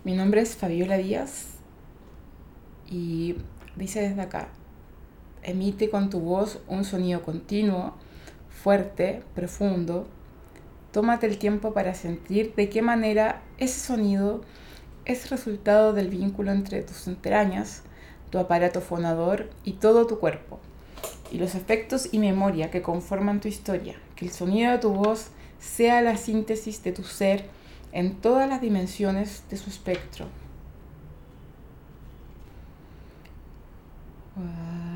Mi nombre es Fabiola Díaz y dice desde acá, emite con tu voz un sonido continuo, fuerte, profundo. Tómate el tiempo para sentir de qué manera ese sonido es resultado del vínculo entre tus entrañas, tu aparato fonador y todo tu cuerpo, y los efectos y memoria que conforman tu historia. Que el sonido de tu voz sea la síntesis de tu ser en todas las dimensiones de su espectro.